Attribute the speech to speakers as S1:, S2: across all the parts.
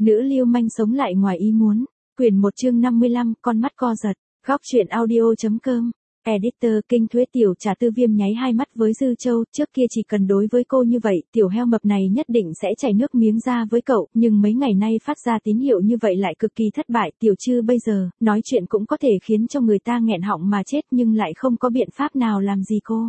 S1: Nữ lưu manh sống lại ngoài ý muốn. Quyển 1 chương 55, con mắt co giật. Góc truyện audio.com. Editor Kinh Thuế. Tiểu Trà Tư Viêm nháy hai mắt với Dư Châu, trước kia chỉ cần đối với cô như vậy, tiểu heo mập này nhất định sẽ chảy nước miếng ra với cậu, nhưng mấy ngày nay phát ra tín hiệu như vậy lại cực kỳ thất bại. Tiểu Trư bây giờ, nói chuyện cũng có thể khiến cho người ta nghẹn họng mà chết nhưng lại không có biện pháp nào làm gì cô.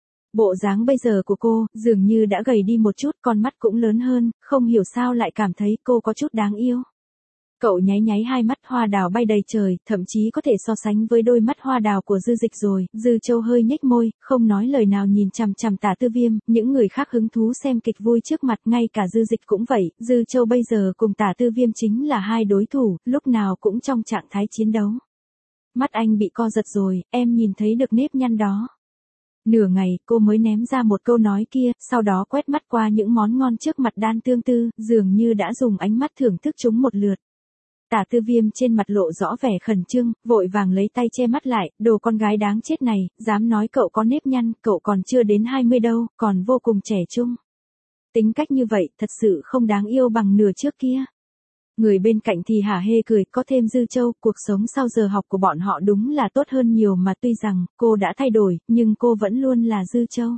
S1: Bộ dáng bây giờ của cô, dường như đã gầy đi một chút, con mắt cũng lớn hơn, không hiểu sao lại cảm thấy cô có chút đáng yêu. Cậu nháy nháy hai mắt, hoa đào bay đầy trời, thậm chí có thể so sánh với đôi mắt hoa đào của Dư Dịch rồi. Dư Châu hơi nhếch môi, không nói lời nào nhìn chằm chằm Tả Tư Viêm, những người khác hứng thú xem kịch vui trước mặt, ngay cả Dư Dịch cũng vậy. Dư Châu bây giờ cùng Tả Tư Viêm chính là hai đối thủ, lúc nào cũng trong trạng thái chiến đấu. Mắt anh bị co giật rồi, em nhìn thấy được nếp nhăn đó. Nửa ngày, cô mới ném ra một câu nói kia, sau đó quét mắt qua những món ngon trước mặt Đan Tương Tư, dường như đã dùng ánh mắt thưởng thức chúng một lượt. Tả Tư Viêm trên mặt lộ rõ vẻ khẩn trương, vội vàng lấy tay che mắt lại, đồ con gái đáng chết này, dám nói cậu có nếp nhăn, cậu còn chưa đến 20 đâu, còn vô cùng trẻ trung. Tính cách như vậy, thật sự không đáng yêu bằng nửa trước kia. Người bên cạnh thì hả hê cười, có thêm Dư Châu, cuộc sống sau giờ học của bọn họ đúng là tốt hơn nhiều mà tuy rằng, cô đã thay đổi, nhưng cô vẫn luôn là Dư Châu.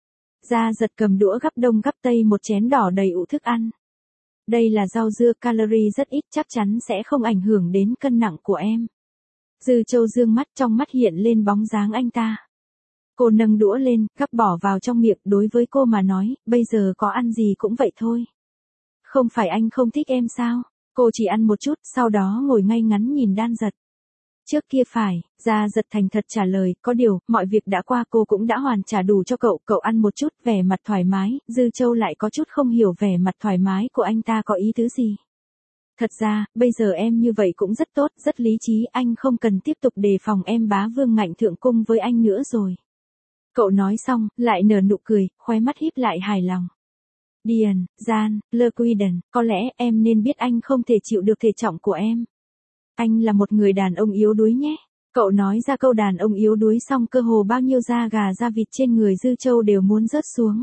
S1: Gia Giật cầm đũa gắp đông gắp tây một chén đỏ đầy ụ thức ăn. Đây là rau dưa, calorie rất ít, chắc chắn sẽ không ảnh hưởng đến cân nặng của em. Dư Châu dương mắt, trong mắt hiện lên bóng dáng anh ta. Cô nâng đũa lên, gắp bỏ vào trong miệng, đối với cô mà nói, bây giờ có ăn gì cũng vậy thôi. Không phải anh không thích em sao? Cô chỉ ăn một chút, sau đó ngồi ngay ngắn nhìn Đan Giật. Trước kia phải, Gia Giật thành thật trả lời, có điều, mọi việc đã qua cô cũng đã hoàn trả đủ cho cậu, cậu ăn một chút, vẻ mặt thoải mái. Dư Châu lại có chút không hiểu vẻ mặt thoải mái của anh ta có ý tứ gì. Thật ra, bây giờ em như vậy cũng rất tốt, rất lý trí, anh không cần tiếp tục đề phòng em bá vương ngạnh thượng cung với anh nữa rồi. Cậu nói xong, lại nở nụ cười, khóe mắt híp lại hài lòng. Điền, Gian, Lơ Quy Đần, có lẽ em nên biết anh không thể chịu được thể trọng của em. Anh là một người đàn ông yếu đuối nhé. Cậu nói ra câu đàn ông yếu đuối xong cơ hồ bao nhiêu da gà da vịt trên người Dư Châu đều muốn rớt xuống.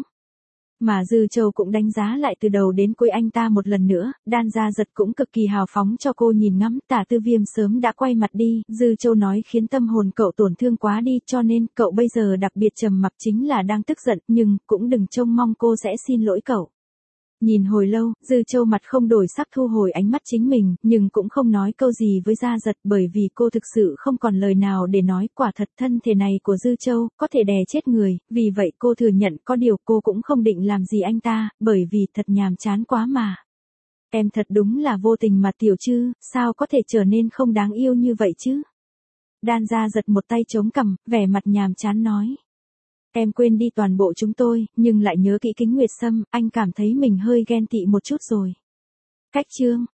S1: Mà Dư Châu cũng đánh giá lại từ đầu đến cuối anh ta một lần nữa, Đan Gia Giật cũng cực kỳ hào phóng cho cô nhìn ngắm. Tả Tư Viêm sớm đã quay mặt đi, Dư Châu nói khiến tâm hồn cậu tổn thương quá đi, cho nên cậu bây giờ đặc biệt trầm mặc chính là đang tức giận, nhưng cũng đừng trông mong cô sẽ xin lỗi cậu. Nhìn hồi lâu, Dư Châu mặt không đổi sắc thu hồi ánh mắt chính mình, nhưng cũng không nói câu gì với Gia Giật bởi vì cô thực sự không còn lời nào để nói. Quả thật thân thể này của Dư Châu có thể đè chết người, vì vậy cô thừa nhận, có điều cô cũng không định làm gì anh ta, bởi vì thật nhàm chán quá mà. Em thật đúng là vô tình mà Tiểu Trư, sao có thể trở nên không đáng yêu như vậy chứ? Đan Gia Giật một tay chống cằm, vẻ mặt nhàm chán nói. Em quên đi toàn bộ chúng tôi, nhưng lại nhớ kỹ Kính Nguyệt Sâm, anh cảm thấy mình hơi ghen tị một chút rồi. Cách chương.